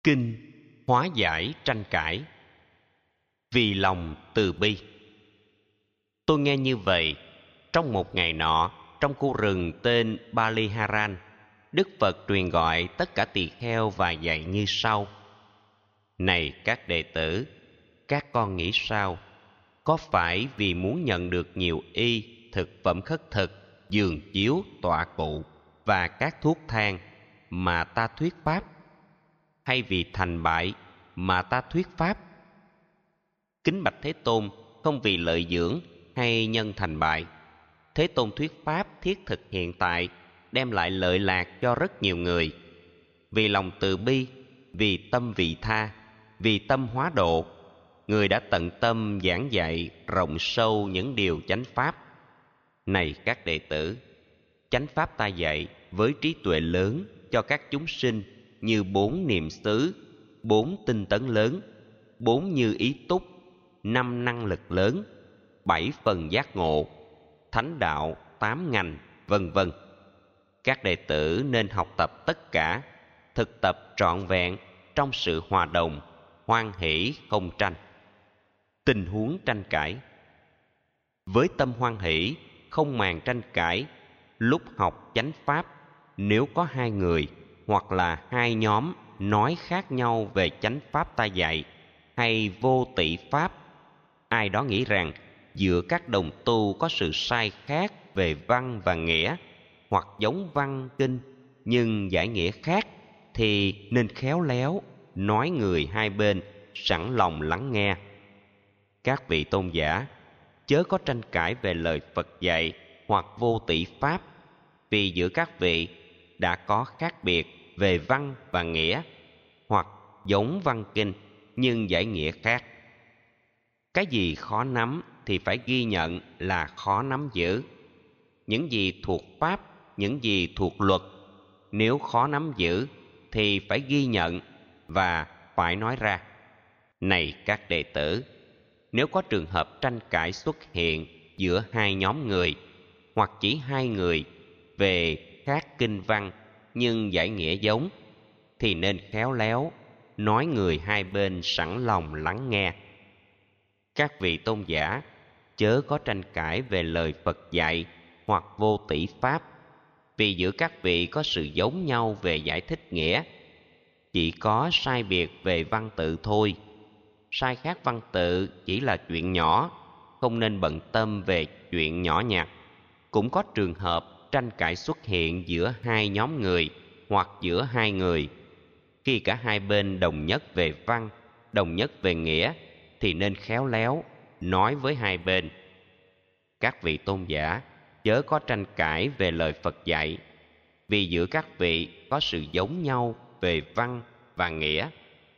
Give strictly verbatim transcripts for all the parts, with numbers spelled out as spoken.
Kinh hóa giải tranh cãi. Vì lòng từ bi. Tôi nghe như vậy, trong một ngày nọ, trong khu rừng tên Baliharan, Đức Phật truyền gọi tất cả tỳ kheo và dạy như sau: Này các đệ tử, các con nghĩ sao? Có phải vì muốn nhận được nhiều y, thực phẩm khất thực, giường chiếu, tọa cụ và các thuốc thang mà ta thuyết pháp, hay vì thành bại mà ta thuyết pháp? Kính bạch Thế Tôn, không vì lợi dưỡng hay nhân thành bại. Thế Tôn thuyết pháp thiết thực hiện tại, đem lại lợi lạc cho rất nhiều người. Vì lòng từ bi, vì tâm vị tha, vì tâm hóa độ, người đã tận tâm giảng dạy rộng sâu những điều chánh pháp. Này các đệ tử, chánh pháp ta dạy với trí tuệ lớn cho các chúng sinh như bốn niệm xứ, bốn tinh tấn lớn, bốn như ý túc, năm năng lực lớn, bảy phần giác ngộ, thánh đạo, tám ngành, vân vân. Các đệ tử nên học tập tất cả, thực tập trọn vẹn trong sự hòa đồng, hoan hỷ không tranh. Tình huống tranh cãi. Với tâm hoan hỷ, không màng tranh cãi, lúc học chánh pháp, nếu có hai người hoặc là hai nhóm nói khác nhau về chánh pháp ta dạy, hay vô tỵ pháp, ai đó nghĩ rằng giữa các đồng tu có sự sai khác về văn và nghĩa, hoặc giống văn kinh nhưng giải nghĩa khác, thì nên khéo léo nói người hai bên sẵn lòng lắng nghe. Các vị tôn giả, chớ có tranh cãi về lời Phật dạy hoặc vô tỵ pháp, vì giữa các vị đã có khác biệt về văn và nghĩa, hoặc giống văn kinh nhưng giải nghĩa khác. Cái gì khó nắm thì phải ghi nhận là khó nắm giữ. Những gì thuộc pháp, những gì thuộc luật, nếu khó nắm giữ thì phải ghi nhận và phải nói ra. Này các đệ tử, nếu có trường hợp tranh cãi xuất hiện giữa hai nhóm người, hoặc chỉ hai người về khác kinh văn nhưng giải nghĩa giống, thì nên khéo léo nói người hai bên sẵn lòng lắng nghe. Các vị tôn giả, chớ có tranh cãi về lời Phật dạy hoặc vô tỵ pháp, vì giữa các vị có sự giống nhau về giải thích nghĩa, chỉ có sai biệt về văn tự thôi. Sai khác văn tự chỉ là chuyện nhỏ, không nên bận tâm về chuyện nhỏ nhặt. Cũng có trường hợp tranh cãi xuất hiện giữa hai nhóm người hoặc giữa hai người. Khi cả hai bên đồng nhất về văn, đồng nhất về nghĩa, thì nên khéo léo nói với hai bên: Các vị tôn giả, chớ có tranh cãi về lời Phật dạy, vì giữa các vị có sự giống nhau về văn và nghĩa.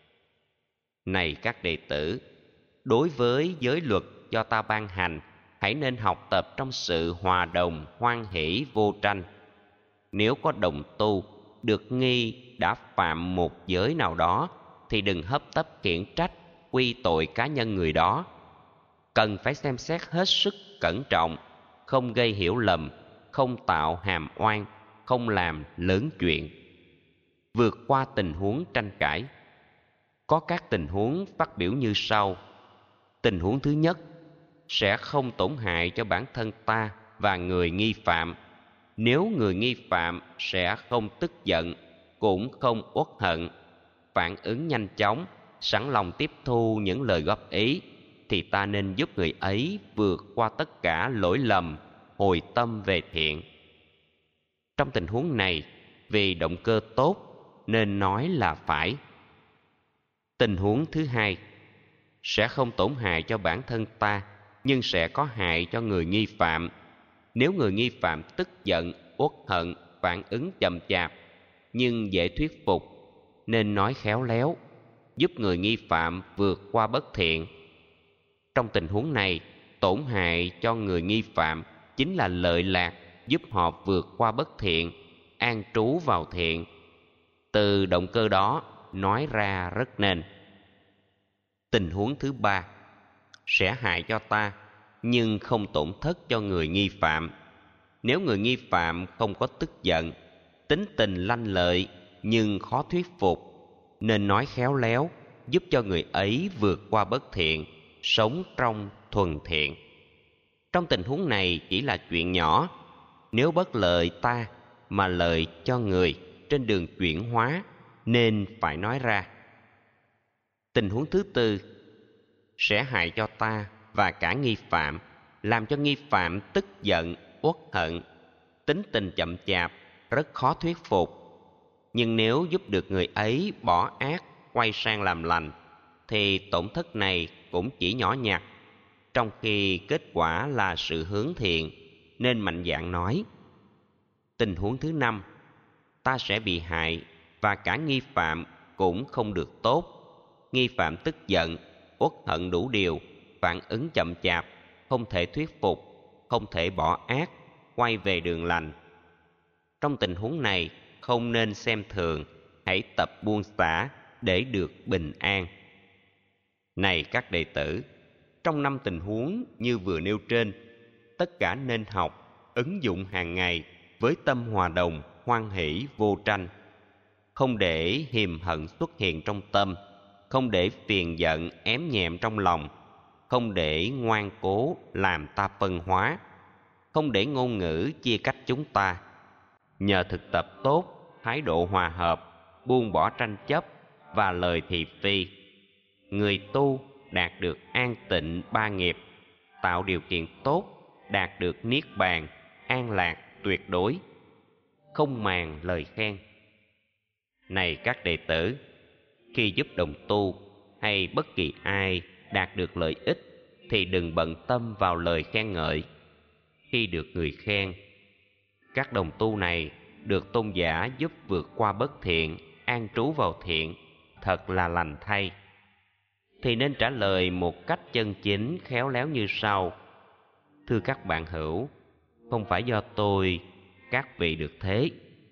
Này các đệ tử, đối với giới luật do ta ban hành, hãy nên học tập trong sự hòa đồng, hoan hỷ, vô tranh. Nếu có đồng tu được nghi đã phạm một giới nào đó, thì đừng hấp tấp khiển trách, quy tội cá nhân người đó. Cần phải xem xét hết sức cẩn trọng, không gây hiểu lầm, không tạo hàm oan, không làm lớn chuyện. Vượt qua tình huống tranh cãi. Có các tình huống phát biểu như sau. Tình huống thứ nhất, sẽ không tổn hại cho bản thân ta và người nghi phạm. Nếu người nghi phạm sẽ không tức giận, cũng không uất hận, phản ứng nhanh chóng, sẵn lòng tiếp thu những lời góp ý, thì ta nên giúp người ấy vượt qua tất cả lỗi lầm, hồi tâm về thiện. Trong tình huống này, vì động cơ tốt nên nói là phải. Tình huống thứ hai, sẽ không tổn hại cho bản thân ta, nhưng sẽ có hại cho người nghi phạm. Nếu người nghi phạm tức giận, uất hận, phản ứng chậm chạp, nhưng dễ thuyết phục, nên nói khéo léo, giúp người nghi phạm vượt qua bất thiện. Trong tình huống này, tổn hại cho người nghi phạm chính là lợi lạc, giúp họ vượt qua bất thiện, an trú vào thiện. Từ động cơ đó, nói ra rất nên. Tình huống thứ ba, sẽ hại cho ta, nhưng không tổn thất cho người nghi phạm. Nếu người nghi phạm không có tức giận, tính tình lanh lợi nhưng khó thuyết phục, nên nói khéo léo, giúp cho người ấy vượt qua bất thiện, sống trong thuần thiện. Trong tình huống này chỉ là chuyện nhỏ, nếu bất lợi ta mà lợi cho người trên đường chuyển hóa nên phải nói ra. Tình huống thứ tư sẽ hại cho ta và cả nghi phạm, làm cho nghi phạm tức giận, uất hận, tính tình chậm chạp, rất khó thuyết phục. Nhưng nếu giúp được người ấy bỏ ác, quay sang làm lành, thì tổn thất này cũng chỉ nhỏ nhặt, trong khi kết quả là sự hướng thiện, nên mạnh dạn nói. Tình huống thứ năm, ta sẽ bị hại và cả nghi phạm cũng không được tốt. Nghi phạm tức giận, uất hận đủ điều, phản ứng chậm chạp, không thể thuyết phục, không thể bỏ ác, quay về đường lành. Trong tình huống này, không nên xem thường, hãy tập buông xả để được bình an. Này các đệ tử, trong năm tình huống như vừa nêu trên, tất cả nên học, ứng dụng hàng ngày với tâm hòa đồng, hoan hỷ, vô tranh. Không để hiềm hận xuất hiện trong tâm, không để phiền giận ém nhẹm trong lòng, không để ngoan cố làm ta phân hóa, không để ngôn ngữ chia cách chúng ta. Nhờ thực tập tốt, thái độ hòa hợp, buông bỏ tranh chấp và lời thị phi, người tu đạt được an tịnh ba nghiệp, tạo điều kiện tốt, đạt được niết bàn, an lạc tuyệt đối, không màng lời khen. Này các đệ tử, khi giúp đồng tu hay bất kỳ ai đạt được lợi ích thì đừng bận tâm vào lời khen ngợi. Khi được người khen, các đồng tu này được tôn giả giúp vượt qua bất thiện, an trú vào thiện, thật là lành thay, thì nên trả lời một cách chân chính, khéo léo như sau: thưa các bạn hữu, không phải do tôi các vị được thế.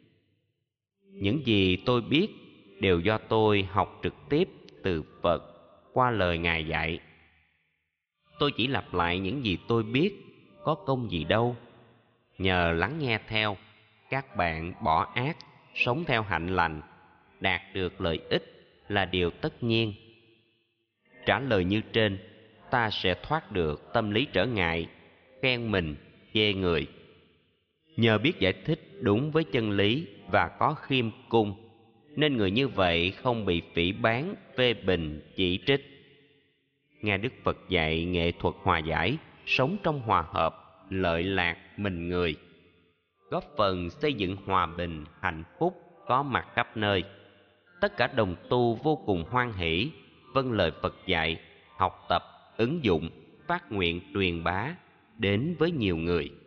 Những gì tôi biết đều do tôi học trực tiếp từ Phật qua lời Ngài dạy. Tôi chỉ lặp lại những gì tôi biết, có công gì đâu. Nhờ lắng nghe theo, các bạn bỏ ác, sống theo hạnh lành, đạt được lợi ích là điều tất nhiên. Trả lời như trên, ta sẽ thoát được tâm lý trở ngại, khen mình, chê người. Nhờ biết giải thích đúng với chân lý và có khiêm cung, nên người như vậy không bị phỉ báng, phê bình, chỉ trích. Nghe Đức Phật dạy nghệ thuật hòa giải, sống trong hòa hợp, lợi lạc mình người, góp phần xây dựng hòa bình, hạnh phúc có mặt khắp nơi. Tất cả đồng tu vô cùng hoan hỷ, vâng lời Phật dạy, học tập, ứng dụng, phát nguyện truyền bá đến với nhiều người.